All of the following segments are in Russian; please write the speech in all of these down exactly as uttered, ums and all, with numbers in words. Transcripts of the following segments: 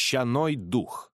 щаной дух.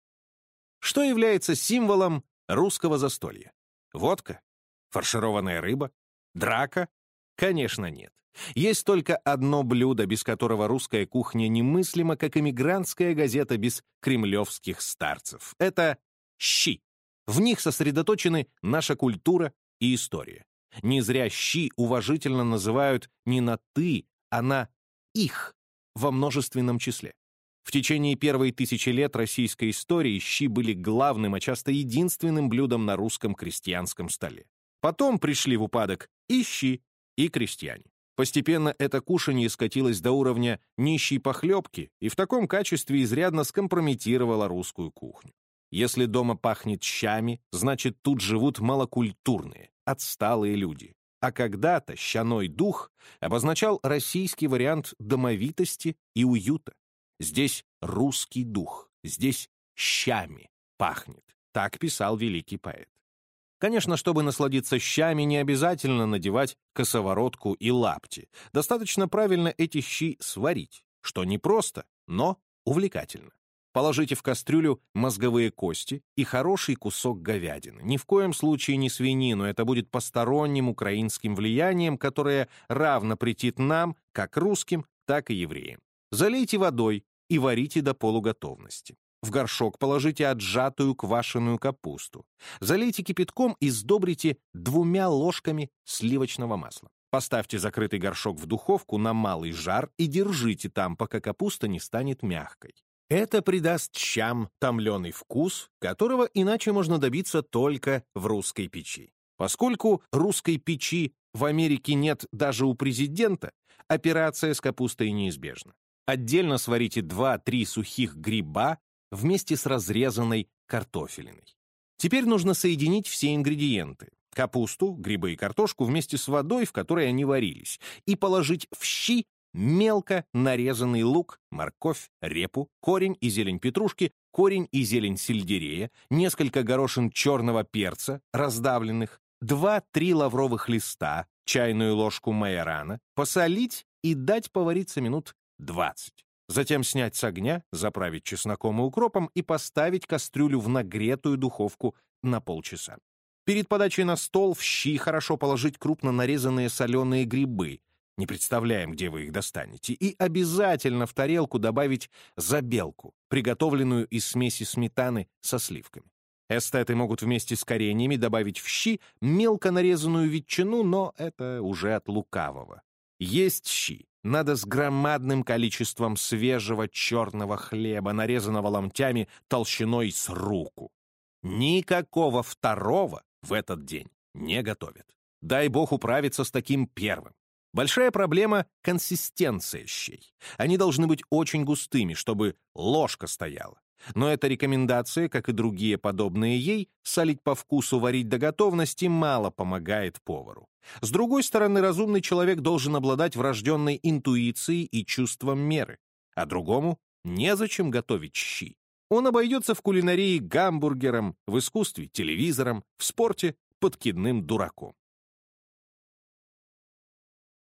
Что является символом русского застолья? Водка? Фаршированная рыба? Драка? Конечно, нет. Есть только одно блюдо, без которого русская кухня немыслима, как эмигрантская газета без кремлевских старцев. Это щи. В них сосредоточены наша культура и история. Не зря щи уважительно называют не на «ты», а на «их» во множественном числе. В течение первой тысячи лет российской истории щи были главным, а часто единственным блюдом на русском крестьянском столе. Потом пришли в упадок и щи, и крестьяне. Постепенно это кушанье скатилось до уровня нищей похлебки и в таком качестве изрядно скомпрометировало русскую кухню. Если дома пахнет щами, значит, тут живут малокультурные, отсталые люди. А когда-то щаной дух обозначал российский вариант домовитости и уюта. Здесь русский дух, здесь щами пахнет. Так писал великий поэт. Конечно, чтобы насладиться щами, не обязательно надевать косоворотку и лапти. Достаточно правильно эти щи сварить, что непросто, но увлекательно. Положите в кастрюлю мозговые кости и хороший кусок говядины. Ни в коем случае не свинину, это будет посторонним украинским влиянием, которое равно претит нам, как русским, так и евреям. Залейте водой и варите до полуготовности. В горшок положите отжатую квашеную капусту. Залейте кипятком и сдобрите двумя ложками сливочного масла. Поставьте закрытый горшок в духовку на малый жар и держите там, пока капуста не станет мягкой. Это придаст щам томленый вкус, которого иначе можно добиться только в русской печи. Поскольку русской печи в Америке нет даже у президента, операция с капустой неизбежна. Отдельно сварите два-три сухих гриба вместе с разрезанной картофелиной. Теперь нужно соединить все ингредиенты — капусту, грибы и картошку вместе с водой, в которой они варились, и положить в щи мелко нарезанный лук, морковь, репу, корень и зелень петрушки, корень и зелень сельдерея, несколько горошин черного перца, раздавленных, два-три лавровых листа, чайную ложку майорана, посолить и дать повариться минут двадцать. Затем снять с огня, заправить чесноком и укропом и поставить кастрюлю в нагретую духовку на полчаса. Перед подачей на стол в щи хорошо положить крупно нарезанные соленые грибы, не представляем, где вы их достанете, и обязательно в тарелку добавить забелку, приготовленную из смеси сметаны со сливками. Эстеты могут вместе с кореньями добавить в щи мелко нарезанную ветчину, но это уже от лукавого. Есть щи надо с громадным количеством свежего черного хлеба, нарезанного ломтями толщиной с руку. Никакого второго в этот день не готовят. Дай бог управиться с таким первым. Большая проблема — консистенция щей. Они должны быть очень густыми, чтобы ложка стояла. Но эта рекомендация, как и другие подобные ей, солить по вкусу, варить до готовности, мало помогает повару. С другой стороны, разумный человек должен обладать врожденной интуицией и чувством меры, а другому незачем готовить щи. Он обойдется в кулинарии гамбургером, в искусстве телевизором, в спорте подкидным дураком.